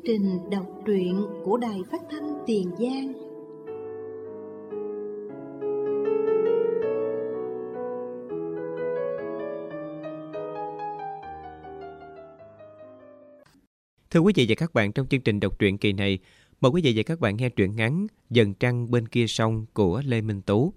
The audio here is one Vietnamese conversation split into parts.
trình đọc truyện của Đài Phát thanh Tiền Giang. Thưa quý vị và các bạn, trong chương trình đọc truyện kỳ này, mời quý vị và các bạn nghe truyện ngắn Dần trăng bên kia sông của Lê Minh Tú.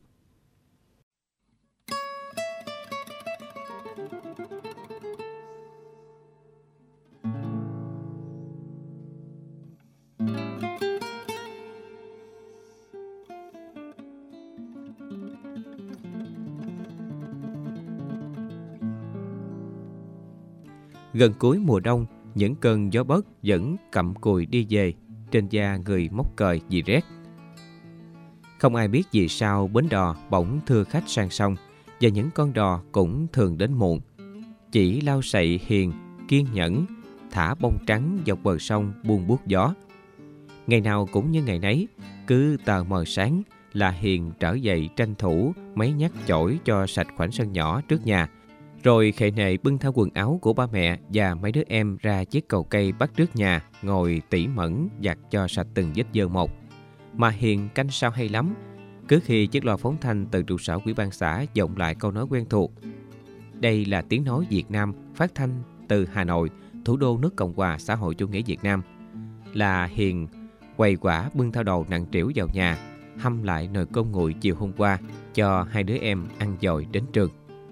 Gần cuối mùa đông, những cơn gió bấc vẫn cặm cụi đi về, trên da người móc cời vì rét. Không ai biết vì sao bến đò bỗng thưa khách sang sông, và những con đò cũng thường đến muộn. Chỉ lau sậy Hiền kiên nhẫn thả bông trắng dọc bờ sông buông buốt gió. Ngày nào cũng như ngày nấy, cứ tờ mờ sáng là Hiền trở dậy tranh thủ mấy nhát chổi cho sạch khoảnh sân nhỏ trước nhà, rồi khệ nệ bưng theo quần áo của ba mẹ và mấy đứa em ra chiếc cầu cây bắt trước nhà, ngồi tỉ mẩn giặt cho sạch từng vết dơ một. Mà Hiền canh sao hay lắm. Cứ khi chiếc loa phóng thanh từ trụ sở ủy ban xã vọng lại câu nói quen thuộc: "Đây là tiếng nói Việt Nam, phát thanh từ Hà Nội, thủ đô nước Cộng hòa xã hội chủ nghĩa Việt Nam", là Hiền quầy quả bưng theo đầu nặng trĩu vào nhà, hâm lại nồi cơm nguội chiều hôm qua cho hai đứa em ăn dồi đến trường.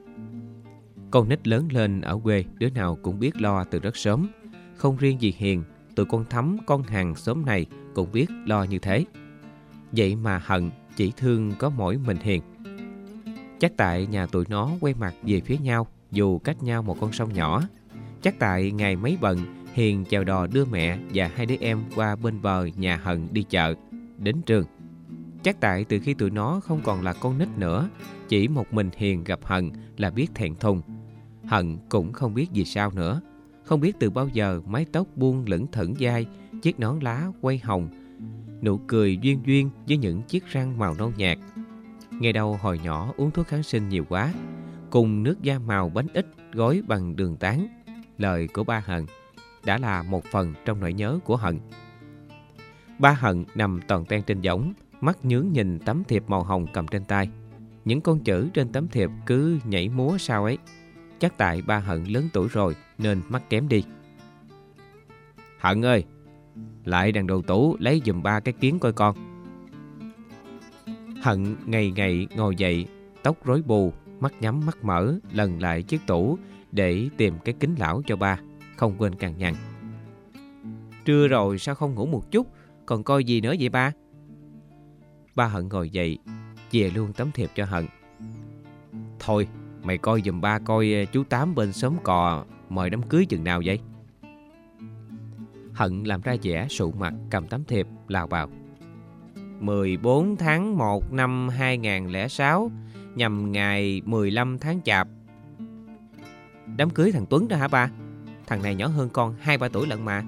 Con nít lớn lên ở quê, đứa nào cũng biết lo từ rất sớm. Không riêng gì Hiền, tụi con Thắm, con Hằng xóm này cũng biết lo như thế. Vậy mà Hận chỉ thương có mỗi mình Hiền. Chắc tại nhà tụi nó quay mặt về phía nhau, dù cách nhau một con sông nhỏ. Chắc tại ngày mấy bận, Hiền chèo đò đưa mẹ và hai đứa em qua bên bờ nhà Hận đi chợ, đến trường. Chắc tại từ khi tụi nó không còn là con nít nữa, chỉ một mình Hiền gặp Hận là biết thẹn thùng. Hận cũng không biết vì sao nữa. Không biết từ bao giờ mái tóc buông lững thững vai, chiếc nón lá quay hồng, nụ cười duyên duyên với những chiếc răng màu nâu nhạt. Nghe đâu hồi nhỏ uống thuốc kháng sinh nhiều quá, cùng nước da màu bánh ít gói bằng đường tán. Lời của ba Hận đã là một phần trong nỗi nhớ của Hận. Ba Hận nằm toàn ten trên võng, mắt nhướng nhìn tấm thiệp màu hồng cầm trên tay. Những con chữ trên tấm thiệp cứ nhảy múa sao ấy. Chắc tại ba Hận lớn tuổi rồi nên mắt kém đi. "Hận ơi, lại đằng đầu tủ lấy giùm ba cái kiến coi con." Hận ngày ngày ngồi dậy, tóc rối bù, mắt nhắm mắt mở, lần lại chiếc tủ để tìm cái kính lão cho ba, không quên cằn nhằn: "Trưa rồi sao không ngủ một chút, còn coi gì nữa vậy ba?" Ba Hận ngồi dậy, chìa luôn tấm thiệp cho Hận. "Thôi, mày coi giùm ba coi chú Tám bên xóm cò mời đám cưới chừng nào vậy?" Hận làm ra vẻ sụ mặt, cầm tấm thiệp lào bào: 14 tháng 1 năm 2006, nhằm ngày 15 tháng Chạp. "Đám cưới thằng Tuấn đó hả ba? Thằng này nhỏ hơn con 2-3 tuổi lận mà."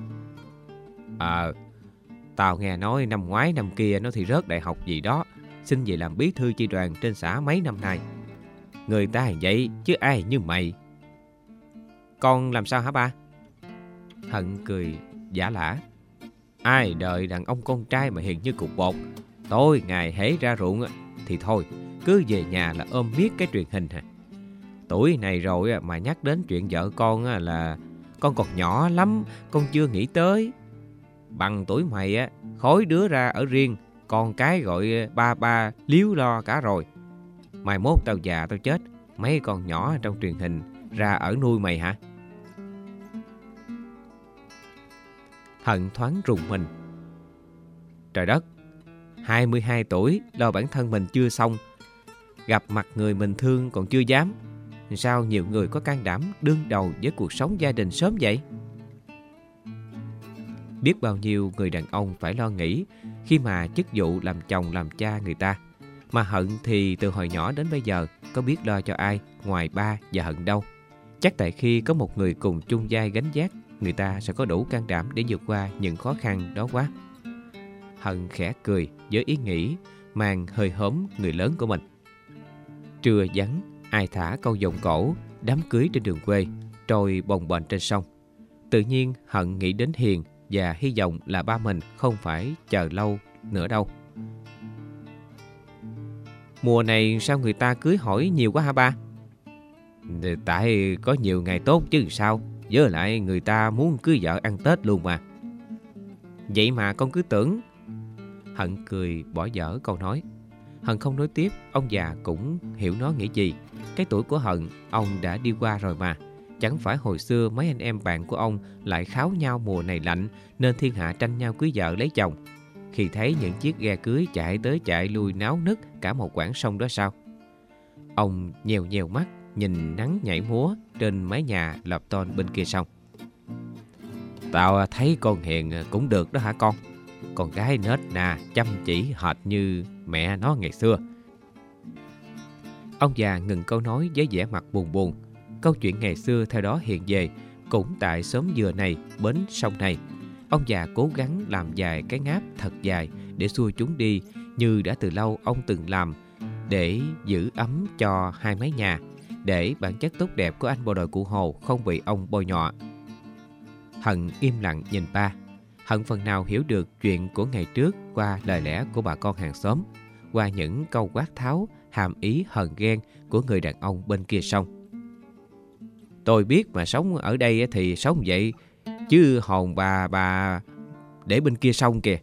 Tao nghe nói năm ngoái năm kia nó thì rớt đại học gì đó, xin về làm bí thư chi đoàn trên xã mấy năm nay. Người ta là vậy chứ ai như mày." "Con làm sao hả ba?" Hận cười giả lả: "Ai đời đàn ông con trai mà hiền như cục bột. Tối ngày hễ ra ruộng thì thôi, cứ về nhà là ôm miết cái truyền hình hả? Tuổi này rồi mà nhắc đến chuyện vợ con là con còn nhỏ lắm, con chưa nghĩ tới. Bằng tuổi mày khối đứa ra ở riêng, con cái gọi ba líu lo cả rồi. Mai mốt tao già tao chết, mấy con nhỏ trong truyền hình ra ở nuôi mày hả?" Hận thoáng rùng mình. Trời đất, 22 tuổi lo bản thân mình chưa xong, gặp mặt người mình thương còn chưa dám. Sao nhiều người có can đảm đương đầu với cuộc sống gia đình sớm vậy? Biết bao nhiêu người đàn ông phải lo nghĩ khi mà chức vụ làm chồng làm cha người ta. Mà Hận thì từ hồi nhỏ đến bây giờ có biết lo cho ai ngoài ba và Hận đâu. Chắc tại khi có một người cùng chung vai gánh vác, người ta sẽ có đủ can đảm để vượt qua những khó khăn đó quá. Hận khẽ cười với ý nghĩ mang hơi hớm người lớn của mình. Trưa vắng, ai thả câu vọng cổ, đám cưới trên đường quê, trôi bồng bềnh trên sông. Tự nhiên Hận nghĩ đến Hiền, và hy vọng là ba mình không phải chờ lâu nữa đâu. Mùa này sao người ta cưới hỏi nhiều quá hả ba? Tại có nhiều ngày tốt chứ sao. Với lại người ta muốn cưới vợ ăn Tết luôn mà. Vậy mà con cứ tưởng. Hận cười bỏ dở câu nói. Hận không nói tiếp, ông già cũng hiểu nó nghĩ gì. Cái tuổi của Hận ông đã đi qua rồi mà. Chẳng phải hồi xưa mấy anh em bạn của ông lại kháo nhau mùa này lạnh nên thiên hạ tranh nhau cưới vợ lấy chồng. Khi thấy những chiếc ghe cưới chạy tới chạy lui náo nức cả một quãng sông đó sao? Ông nhèo nhèo mắt nhìn nắng nhảy múa trên mái nhà lập tôn bên kia sông. Tao thấy con Hiền cũng được đó hả con? Con gái nết na chăm chỉ hệt như mẹ nó ngày xưa. Ông già ngừng câu nói với vẻ mặt buồn buồn. Câu chuyện ngày xưa theo đó hiện về cũng tại xóm dừa này, bến sông này. Ông già cố gắng làm dài cái ngáp thật dài để xua chúng đi như đã từ lâu ông từng làm để giữ ấm cho hai mái nhà, để bản chất tốt đẹp của anh bộ đội cụ Hồ không bị ông bôi nhọ. Hận im lặng nhìn ba. Hận phần nào hiểu được chuyện của ngày trước qua lời lẽ của bà con hàng xóm, qua những câu quát tháo hàm ý hờn ghen của người đàn ông bên kia sông. Tôi biết mà sống ở đây thì sống vậy, chứ hồn bà để bên kia sông kìa.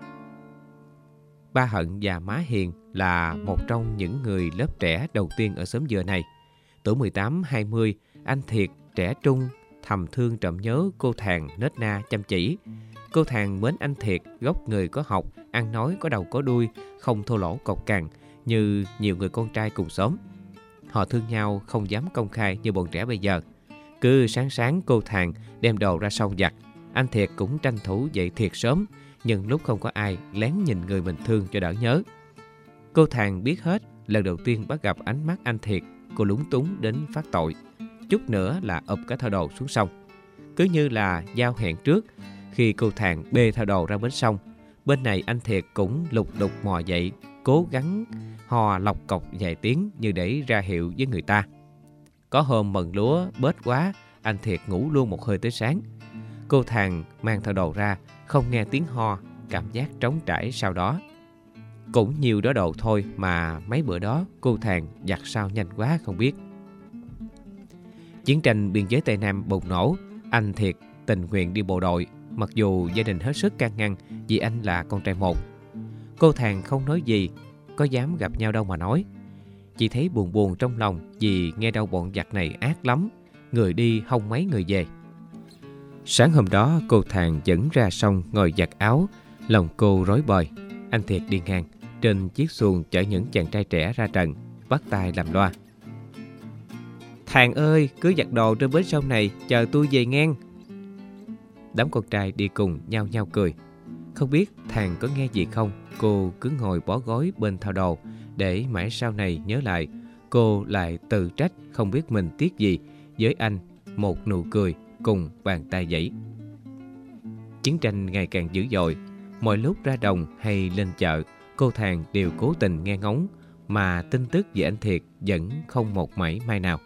Ba Hận và má Hiền là một trong những người lớp trẻ đầu tiên ở xóm dừa này. Tuổi 18-20, anh Thiệt trẻ trung, thầm thương trộm nhớ cô Thàng nết na chăm chỉ. Cô Thàng mến anh Thiệt, gốc người có học, ăn nói có đầu có đuôi, không thô lỗ cộc cằn như nhiều người con trai cùng xóm. Họ thương nhau không dám công khai như bọn trẻ bây giờ. Cứ sáng sáng cô Thàng đem đồ ra sông giặt, anh Thiệt cũng tranh thủ dậy thiệt sớm, nhưng lúc không có ai lén nhìn người mình thương cho đỡ nhớ. Cô Thàng biết hết, lần đầu tiên bắt gặp ánh mắt anh Thiệt, cô lúng túng đến phát tội. Chút nữa là ụp cả thao đồ xuống sông. Cứ như là giao hẹn trước, khi cô Thàng bê thao đồ ra bến sông, bên này anh Thiệt cũng lục đục mò dậy, cố gắng hò lọc cọc vài tiếng như để ra hiệu với người ta. Có hôm mần lúa bết quá, anh Thiệt ngủ luôn một hơi tới sáng. Cô Thàng mang thao đồ ra, không nghe tiếng ho, cảm giác trống trải sau đó. Cũng nhiều đó đồ thôi mà mấy bữa đó cô Thàng giặt sao nhanh quá không biết. Chiến tranh biên giới Tây Nam bùng nổ, anh Thiệt tình nguyện đi bộ đội, mặc dù gia đình hết sức can ngăn vì anh là con trai một. Cô Thàng không nói gì, có dám gặp nhau đâu mà nói. Chỉ thấy buồn buồn trong lòng vì nghe đâu bọn giặc này ác lắm, người đi không mấy người về. Sáng hôm đó cô Thàng dẫn ra sông ngồi giặt áo, lòng cô rối bời. Anh Thiệt đi ngang, trên chiếc xuồng chở những chàng trai trẻ ra trận, bắt tay làm loa. Thàng ơi, cứ giặt đồ trên bến sông này, chờ tôi về ngang. Đám con trai đi cùng nhao nhao cười. Không biết Thàng có nghe gì không, cô cứ ngồi bó gối bên thao đồ, để mãi sau này nhớ lại, cô lại tự trách không biết mình tiếc gì với anh một nụ cười cùng bàn tay giãy. Chiến tranh ngày càng dữ dội, mọi lúc ra đồng hay lên chợ, cô Thàng đều cố tình nghe ngóng, mà tin tức về anh Thiệt vẫn không một mảy may nào.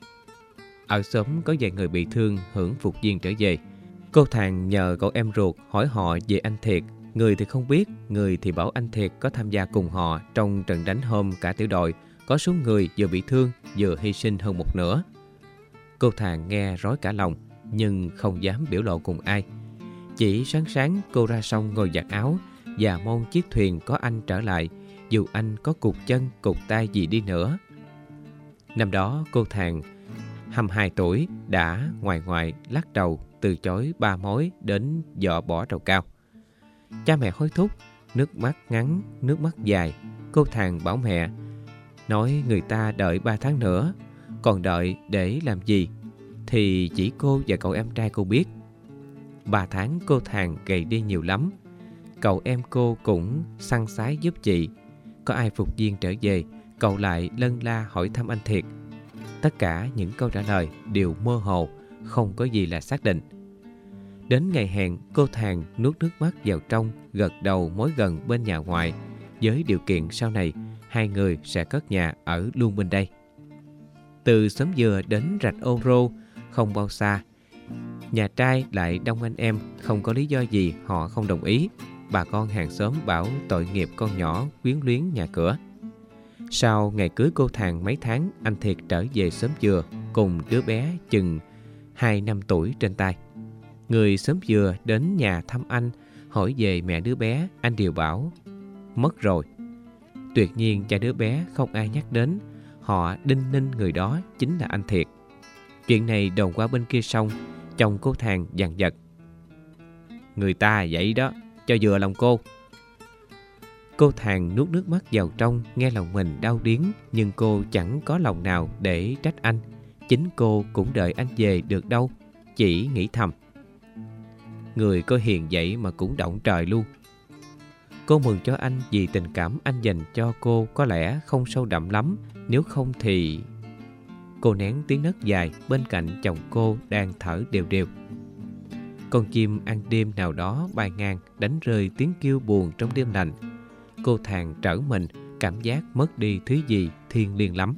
Ở xóm có vài người bị thương hưởng phục viên trở về. Cô Thàng nhờ cậu em ruột hỏi họ về anh Thiệt. Người thì không biết, người thì bảo anh Thiệt có tham gia cùng họ trong trận đánh hôm cả tiểu đội có số người vừa bị thương vừa hy sinh hơn một nửa. Cô Thàng nghe rối cả lòng, nhưng không dám biểu lộ cùng ai. Chỉ sáng sáng cô ra sông ngồi giặt áo và mong chiếc thuyền có anh trở lại, dù anh có cụt chân cụt tay gì đi nữa. Năm đó cô Thàng 22 tuổi đã ngoại lắc đầu từ chối ba mối đến dọ bỏ trầu cao. Cha mẹ hối thúc, nước mắt ngắn, nước mắt dài. Cô Thàng bảo mẹ, nói người ta đợi 3 tháng nữa, còn đợi để làm gì thì chỉ cô và cậu em trai cô biết. 3 tháng cô Thàng gầy đi nhiều lắm. Cậu em cô cũng săn sái giúp chị. Có ai phục viên trở về, cậu lại lân la hỏi thăm anh Thiệt. Tất cả những câu trả lời đều mơ hồ, không có gì là xác định. Đến ngày hẹn, cô Thàng nuốt nước mắt vào trong, gật đầu mối gần bên nhà ngoại, với điều kiện sau này hai người sẽ cất nhà ở luôn bên đây. Từ xóm dừa đến rạch Ô Rô không bao xa, Nhà trai lại đông anh em, không có lý do gì họ không đồng ý. Bà con hàng xóm bảo tội nghiệp con nhỏ quyến luyến nhà cửa. Sau ngày cưới cô Thàng mấy tháng, anh Thiệt trở về xóm Dừa cùng đứa bé chừng 2 năm tuổi trên tay. Người xóm Dừa đến nhà thăm anh, hỏi về mẹ đứa bé, anh đều bảo mất rồi. Tuyệt nhiên cha đứa bé không ai nhắc đến, họ đinh ninh người đó chính là anh Thiệt. Chuyện này đồn qua bên kia sông, chồng cô Thàng dằn vặt. Người ta vậy đó, cho vừa lòng cô. Cô Thàng nuốt nước mắt vào trong, nghe lòng mình đau điếng, nhưng cô chẳng có lòng nào để trách anh. Chính cô cũng đợi anh về được đâu, chỉ nghĩ thầm. Người có hiền vậy mà cũng động trời luôn. Cô mừng cho anh vì tình cảm anh dành cho cô có lẽ không sâu đậm lắm, nếu không thì... Cô nén tiếng nấc dài bên cạnh chồng cô đang thở đều đều. Con chim ăn đêm nào đó bay ngang, đánh rơi tiếng kêu buồn trong đêm lành. Cô Thàng trở mình, cảm giác mất đi thứ gì thiêng liêng lắm.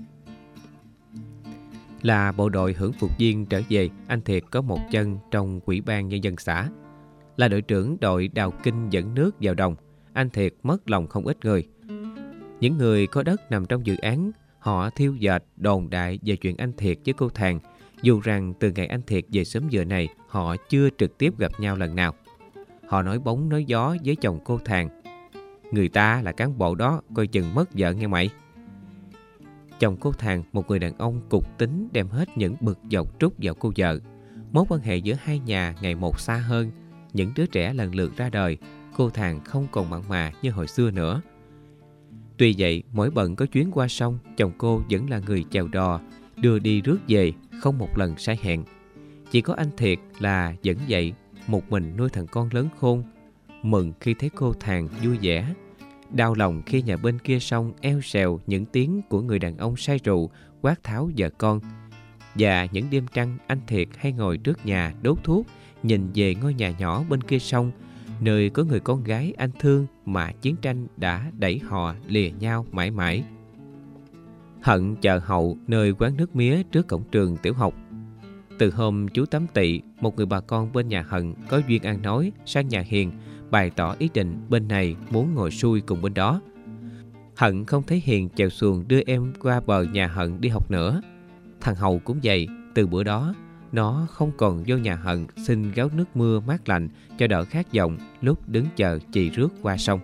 Là bộ đội hưởng phục viên trở về, anh Thiệt có một chân trong Ủy ban Nhân dân xã. Là đội trưởng đội đào kinh dẫn nước vào đồng, anh Thiệt mất lòng không ít người. Những người có đất nằm trong dự án, họ thiêu dệt đồn đại về chuyện anh Thiệt với cô Thàng, dù rằng từ ngày anh Thiệt về xóm Dừa này, họ chưa trực tiếp gặp nhau lần nào. Họ nói bóng nói gió với chồng cô Thàng. Người ta là cán bộ đó, coi chừng mất vợ nghe mày. Chồng cô Thàng, một người đàn ông cục tính, đem hết những bực dọc trút vào cô vợ. Mối quan hệ giữa hai nhà ngày một xa hơn. Những đứa trẻ lần lượt ra đời, cô Thàng không còn mặn mà như hồi xưa nữa. Tuy vậy, mỗi bận có chuyến qua sông, chồng cô vẫn là người chèo đò, đưa đi rước về, không một lần sai hẹn. Chỉ có anh Thiệt là vẫn vậy, một mình nuôi thằng con lớn khôn. Mừng khi thấy cô Thàng vui vẻ, đau lòng khi nhà bên kia sông eo xèo những tiếng của người đàn ông say rượu quát tháo vợ con. Và những đêm trăng, anh Thiệt hay ngồi trước nhà đốt thuốc, nhìn về ngôi nhà nhỏ bên kia sông, nơi có người con gái anh thương mà chiến tranh đã đẩy họ lìa nhau mãi mãi. Hận chờ Hậu nơi quán nước mía trước cổng trường tiểu học. Từ hôm chú Tám Tỵ, một người bà con bên nhà Hận có duyên ăn nói sang nhà Hiền, bày tỏ ý định bên này muốn ngồi xuôi cùng bên đó. Hận không thấy Hiền chèo xuồng đưa em qua bờ nhà Hận đi học nữa. Thằng Hậu cũng vậy, từ bữa đó nó không còn vô nhà Hận xin gáo nước mưa mát lạnh cho đỡ khát vọng lúc đứng chờ chị rước qua sông.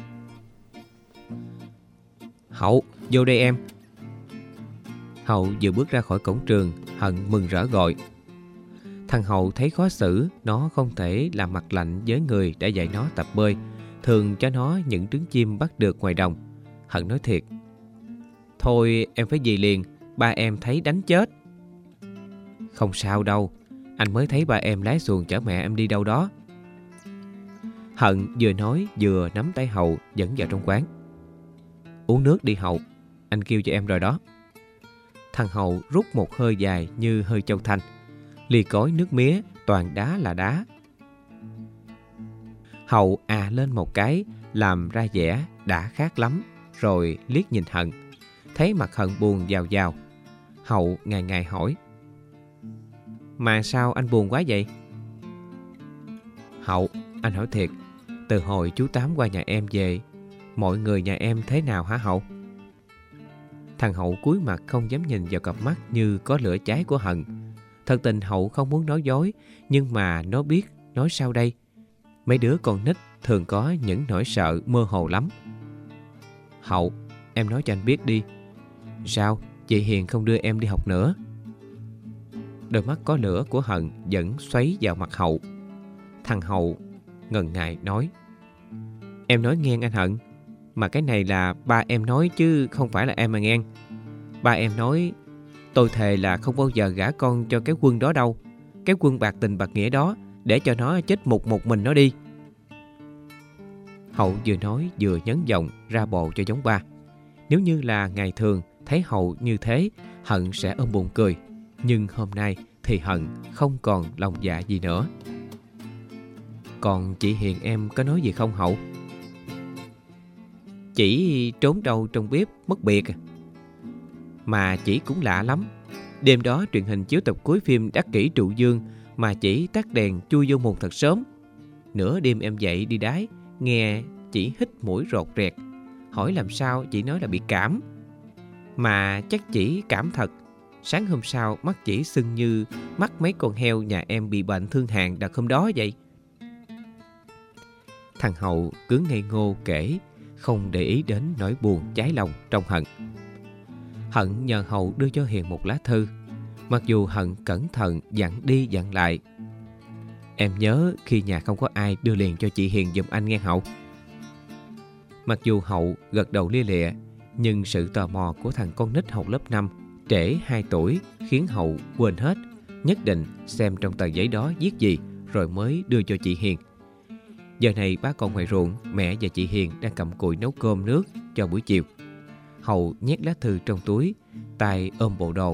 Hậu, vô đây em. Hậu vừa bước ra khỏi cổng trường, Hận mừng rỡ gọi. Thằng Hậu thấy khó xử, nó không thể làm mặt lạnh với người đã dạy nó tập bơi, thường cho nó những trứng chim bắt được ngoài đồng. Hận nói thiệt. Thôi em phải về liền, ba em thấy đánh chết. Không sao đâu, anh mới thấy ba em lái xuồng chở mẹ em đi đâu đó. Hận vừa nói vừa nắm tay Hậu dẫn vào trong quán. Uống nước đi Hậu, anh kêu cho em rồi đó. Thằng Hậu rút một hơi dài như hơi châu thanh. Ly cối nước mía toàn đá là đá. Hậu lên một cái, làm ra vẻ đã khát lắm, rồi liếc nhìn Hận. Thấy mặt Hận buồn vào vào. Hậu ngài ngài hỏi. Mà sao anh buồn quá vậy? Hậu, anh hỏi thiệt, từ hồi chú Tám qua nhà em về, mọi người nhà em thế nào hả Hậu? Thằng Hậu cúi mặt không dám nhìn vào cặp mắt như có lửa cháy của Hận. Thật tình Hậu không muốn nói dối, nhưng mà nó biết nói sao đây. Mấy đứa con nít thường có những nỗi sợ mơ hồ lắm. Hậu, em nói cho anh biết đi. Sao, chị Hiền không đưa em đi học nữa? Đôi mắt có lửa của Hận vẫn xoáy vào mặt Hậu. Thằng Hậu ngần ngại nói. Em nói nghe anh Hận, mà cái này là ba em nói chứ không phải là em mà nghe. Ba em nói tôi thề là không bao giờ gả con cho cái Quân đó đâu. Cái Quân bạc tình bạc nghĩa đó, để cho nó chết một mình nó đi. Hậu vừa nói vừa nhấn giọng ra bộ cho giống ba. Nếu như là ngày thường thấy Hậu như thế, Hận sẽ ôm bụng cười. Nhưng hôm nay thì Hận không còn lòng dạ gì nữa. Còn chị Hiền em có nói gì không Hậu? Chị trốn đâu trong bếp mất biệt. Mà chị cũng lạ lắm. Đêm đó truyền hình chiếu tập cuối phim Đắc Kỷ Trụ Dương, mà chỉ tắt đèn chui vô mùng thật sớm. Nửa đêm em dậy đi đái, nghe chỉ hít mũi rột rẹt. Hỏi làm sao, chị nói là bị cảm. Mà chắc chỉ cảm thật. Sáng hôm sau mắt chỉ sưng như mắt mấy con heo nhà em bị bệnh thương hàn đợt hôm đó vậy. Thằng Hậu cứ ngây ngô kể, không để ý đến nỗi buồn cháy lòng trong Hận. Hận nhờ Hậu đưa cho Hiền một lá thư. Mặc dù Hận cẩn thận dặn đi dặn lại: em nhớ khi nhà không có ai đưa liền cho chị Hiền giùm anh nghe Hậu. Mặc dù Hậu gật đầu lia lịa, nhưng sự tò mò của thằng con nít học lớp 5 trễ 2 tuổi khiến Hậu quên hết, nhất định xem trong tờ giấy đó viết gì rồi mới đưa cho chị Hiền. Giờ này bác còn ngoài ruộng, mẹ và chị Hiền đang cặm cụi nấu cơm nước cho buổi chiều. Hậu nhét lá thư trong túi, tay ôm bộ đồ.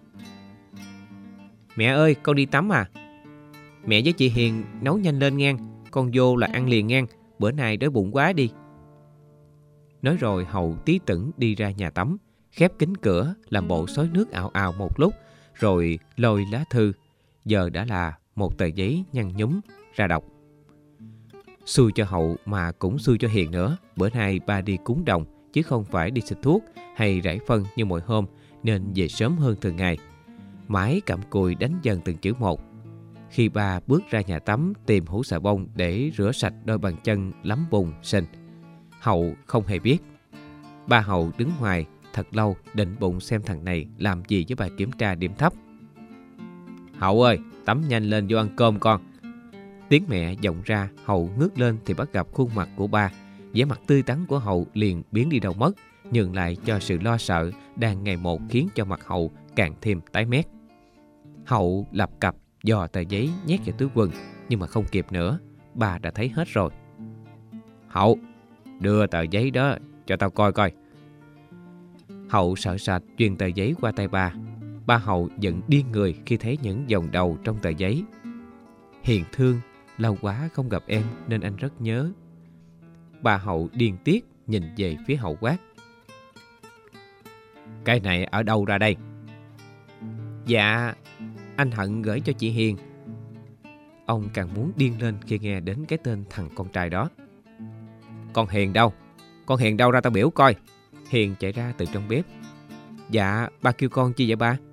Mẹ ơi, con đi tắm à? Mẹ với chị Hiền nấu nhanh lên ngang, con vô là ăn liền ngang, bữa nay đói bụng quá đi. Nói rồi Hậu tí tửng đi ra nhà tắm, khép kín cửa, làm bộ xối nước ào ào một lúc, rồi lôi lá thư, giờ đã là một tờ giấy nhăn nhúm, ra đọc. Xui cho Hậu mà cũng xui cho Hiền nữa. Bữa nay ba đi cúng đồng chứ không phải đi xịt thuốc hay rải phân như mọi hôm, nên về sớm hơn thường ngày. Mãi cặm cụi đánh dần từng chữ một. Khi ba bước ra nhà tắm tìm hũ xà bông để rửa sạch đôi bàn chân lấm bùn sình, Hậu không hề biết. Ba Hậu đứng ngoài thật lâu, định bụng xem thằng này làm gì với bài kiểm tra điểm thấp. Hậu ơi, tắm nhanh lên vô ăn cơm con. Tiếng mẹ vọng ra. Hậu ngước lên thì bắt gặp khuôn mặt của ba. Vẻ mặt tươi tắn của Hậu liền biến đi đâu mất, nhường lại cho sự lo sợ đang ngày một khiến cho mặt Hậu càng thêm tái mét. Hậu lập cập dò tờ giấy nhét vào túi quần, nhưng mà không kịp nữa, ba đã thấy hết rồi. Hậu, đưa tờ giấy đó cho tao coi coi. Hậu sợ sệt truyền tờ giấy qua tay ba. Ba Hậu giận điên người khi thấy những dòng đầu trong tờ giấy. Hiền thương, lâu quá không gặp em nên anh rất nhớ. Ba Hậu điên tiết nhìn về phía Hậu quát: cái này ở đâu ra đây? Dạ, anh Hận gửi cho chị Hiền. Ông càng muốn điên lên khi nghe đến cái tên thằng con trai đó. Con Hiền đâu? Con Hiền đâu ra tao biểu coi. Hiền chạy ra từ trong bếp. Dạ, ba kêu con chi vậy ba?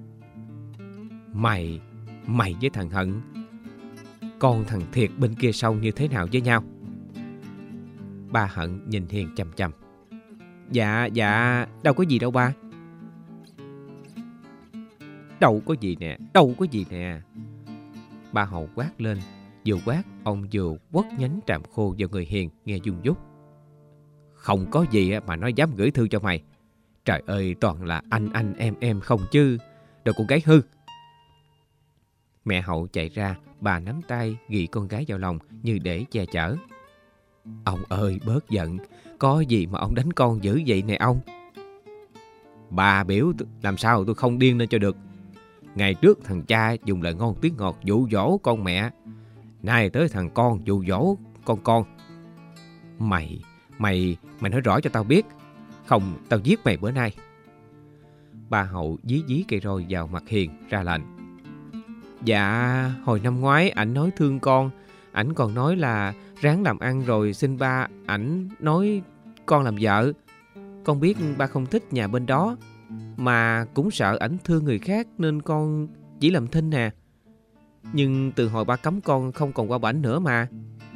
Mày với thằng Hận, con thằng Thiệt bên kia sông như thế nào với nhau? Ba Hận nhìn Hiền chằm chằm. Dạ, đâu có gì đâu ba. Đâu có gì nè. Ba Hậu quát lên. Vừa quát, ông vừa quất nhánh tràm khô vào người Hiền nghe rung rút. Không có gì mà nó dám gửi thư cho mày. Trời ơi, toàn là anh em không chứ. Đồ con gái hư. Mẹ Hậu chạy ra, bà nắm tay ghi con gái vào lòng như để che chở. Ông ơi, bớt giận. Có gì mà ông đánh con dữ vậy nè ông? Bà biểu làm sao tôi không điên lên cho được. Ngày trước thằng cha dùng lời ngon tiếng ngọt dụ dỗ con mẹ, nay tới thằng con dụ dỗ con. Mày nói rõ cho tao biết, không tao giết mày bữa nay. Bà Hậu dí cây roi vào mặt Hiền ra lệnh. Dạ, hồi năm ngoái ảnh nói thương con, ảnh còn nói là ráng làm ăn rồi xin ba ảnh nói con làm vợ. Con biết ba không thích nhà bên đó, mà cũng sợ ảnh thương người khác nên con chỉ làm thinh nè. Nhưng từ hồi ba cấm con không còn qua bển nữa mà.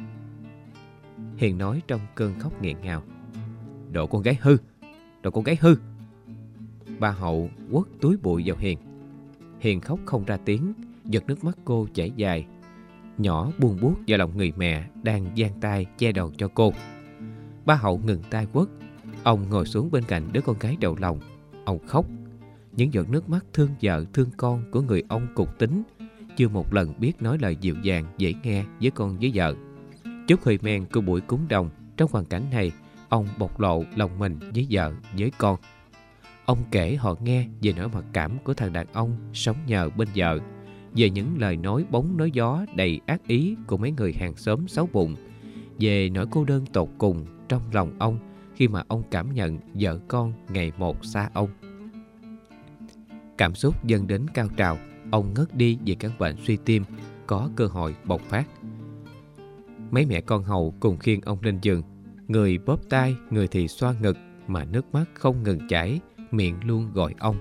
Hiền nói trong cơn khóc nghẹn ngào. Đồ con gái hư. Ba Hậu quất túi bụi vào Hiền. Hiền khóc không ra tiếng, giọt nước mắt cô chảy dài, nhỏ buông buốt vào lòng người mẹ đang giang tay che đầu cho cô. Ba Hậu ngừng tay quất. Ông ngồi xuống bên cạnh đứa con gái đầu lòng. Ông khóc. Những giọt nước mắt thương vợ thương con của người ông cục tính, chưa một lần biết nói lời dịu dàng dễ nghe với con với vợ. Chút hơi men của buổi cúng đồng, trong hoàn cảnh này, ông bộc lộ lòng mình với vợ, với con. Ông kể họ nghe về nỗi mặc cảm của thằng đàn ông sống nhờ bên vợ, về những lời nói bóng nói gió đầy ác ý của mấy người hàng xóm xấu bụng, về nỗi cô đơn tột cùng trong lòng ông khi mà ông cảm nhận vợ con ngày một xa ông. Cảm xúc dâng đến cao trào, ông ngất đi vì căn bệnh suy tim có cơ hội bộc phát. Mấy mẹ con hầu cùng khiêng ông lên giường, người bóp tai, người thì xoa ngực, mà nước mắt không ngừng chảy, miệng luôn gọi ông.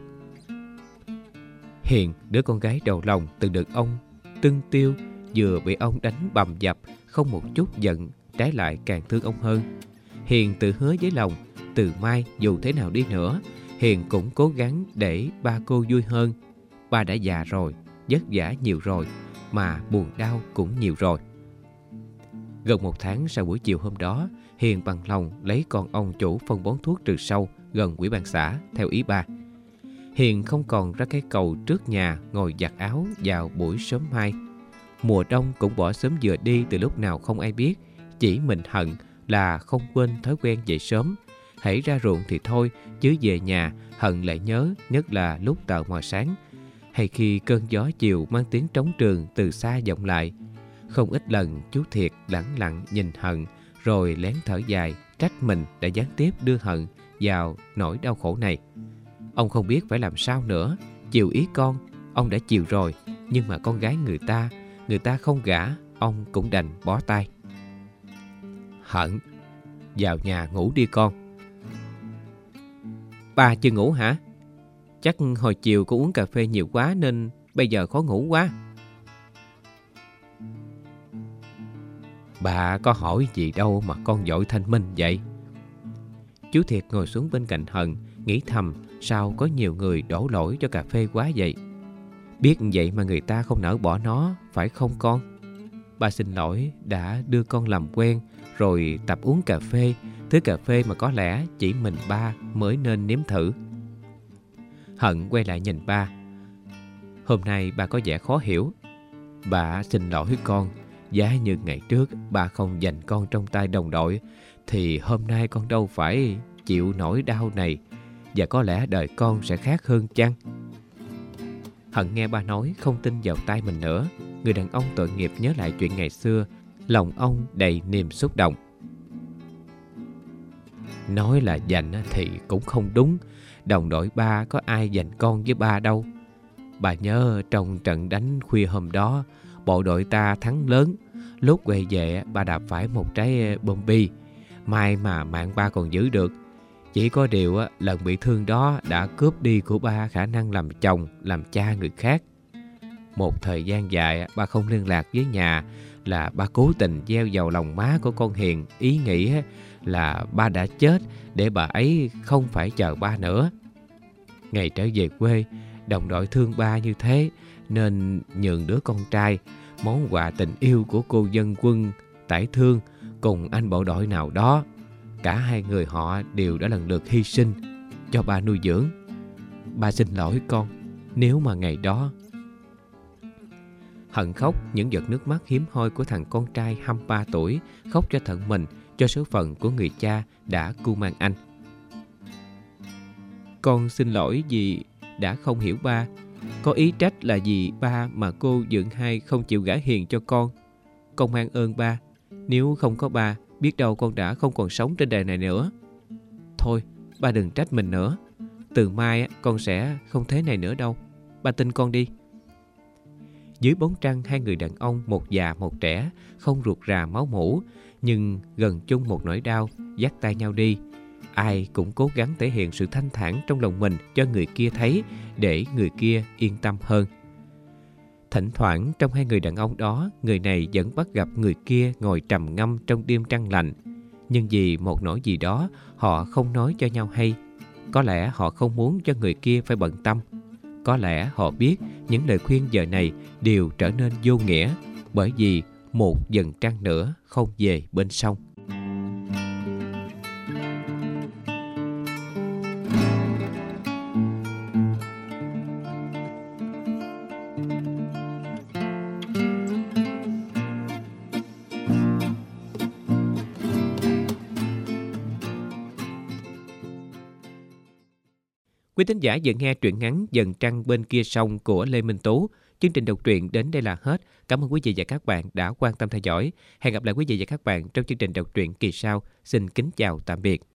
Hiền, đứa con gái đầu lòng từng được ông tưng tiêu, vừa bị ông đánh bầm dập, không một chút giận, trái lại càng thương ông hơn. Hiền tự hứa với lòng, từ mai dù thế nào đi nữa, Hiền cũng cố gắng để ba cô vui hơn. Ba đã già rồi, vất vả nhiều rồi, mà buồn đau cũng nhiều rồi. Gần 1 tháng sau buổi chiều hôm đó, Hiền bằng lòng lấy con ông chủ phân bón thuốc trừ sâu gần ủy ban xã theo ý ba. Hiền không còn ra cái cầu trước nhà ngồi giặt áo vào buổi sớm mai. Mùa đông cũng bỏ sớm vừa đi từ lúc nào không ai biết, chỉ mình Hận là không quên thói quen dậy sớm. Hãy ra ruộng thì thôi, chứ về nhà Hận lại nhớ, nhất là lúc tờ mò sáng, hay khi cơn gió chiều mang tiếng trống trường từ xa vọng lại. Không ít lần chú Thiệt lẳng lặng nhìn Hận, rồi lén thở dài trách mình đã gián tiếp đưa Hận vào nỗi đau khổ này. Ông không biết phải làm sao nữa. Chiều ý con, ông đã chiều rồi, nhưng mà con gái người ta không gả, ông cũng đành bó tay. Hận, vào nhà ngủ đi con. Ba chưa ngủ hả? Chắc hồi chiều cô uống cà phê nhiều quá nên bây giờ khó ngủ quá. Bà có hỏi gì đâu mà con vội thanh minh vậy. Chú Thiệt ngồi xuống bên cạnh Hận, nghĩ thầm sao có nhiều người đổ lỗi cho cà phê quá vậy. Biết vậy mà người ta không nỡ bỏ nó, phải không con? Ba xin lỗi đã đưa con làm quen, rồi tập uống cà phê, thứ cà phê mà có lẽ chỉ mình ba mới nên nếm thử. Hận quay lại nhìn ba. Hôm nay ba có vẻ khó hiểu. Bà xin lỗi con, giá như ngày trước ba không giành con trong tay đồng đội, thì hôm nay con đâu phải chịu nỗi đau này, và có lẽ đời con sẽ khác hơn chăng? Hận nghe ba nói không tin vào tai mình nữa. Người đàn ông tội nghiệp nhớ lại chuyện ngày xưa, lòng ông đầy niềm xúc động. Nói là giành thì cũng không đúng. Đồng đội ba có ai giành con với ba đâu. Bà nhớ trong trận đánh khuya hôm đó, bộ đội ta thắng lớn. Lúc quay về ba đạp phải một trái bom bi. May mà mạng ba còn giữ được. Chỉ có điều lần bị thương đó đã cướp đi của ba khả năng làm chồng, làm cha người khác. Một thời gian dài ba không liên lạc với nhà, là ba cố tình gieo vào lòng má của con Hiền ý nghĩ là ba đã chết để bà ấy không phải chờ ba nữa. Ngày trở về quê, đồng đội thương ba như thế nên nhường đứa con trai, món quà tình yêu của cô dân quân tải thương cùng anh bộ đội nào đó. Cả hai người họ đều đã lần lượt hy sinh cho ba nuôi dưỡng. Ba xin lỗi con, nếu mà ngày đó... Hận khóc những giọt nước mắt hiếm hoi của thằng con trai 23 tuổi, khóc cho thận mình, cho số phận của người cha đã cưu mang anh. Con xin lỗi vì đã không hiểu ba. Có ý trách là vì ba mà cô Dượng Hai không chịu gả Hiền cho con. Con mang ơn ba. Nếu không có ba, biết đâu con đã không còn sống trên đời này nữa. Thôi, ba đừng trách mình nữa. Từ mai con sẽ không thế này nữa đâu. Ba tin con đi. Dưới bóng trăng, hai người đàn ông, một già một trẻ, không ruột rà máu mủ, nhưng gần chung một nỗi đau, dắt tay nhau đi. Ai cũng cố gắng thể hiện sự thanh thản trong lòng mình cho người kia thấy, để người kia yên tâm hơn. Thỉnh thoảng trong hai người đàn ông đó, người này vẫn bắt gặp người kia ngồi trầm ngâm trong đêm trăng lạnh. Nhưng vì một nỗi gì đó, họ không nói cho nhau hay. Có lẽ họ không muốn cho người kia phải bận tâm. Có lẽ họ biết những lời khuyên giờ này đều trở nên vô nghĩa, bởi vì một dần trăng nữa không về bên sông. Quý thính giả vừa nghe truyện ngắn Dần trăng bên kia sông của Lê Minh Tú. Chương trình đọc truyện đến đây là hết. Cảm ơn quý vị và các bạn đã quan tâm theo dõi. Hẹn gặp lại quý vị và các bạn trong chương trình đọc truyện kỳ sau. Xin kính chào tạm biệt.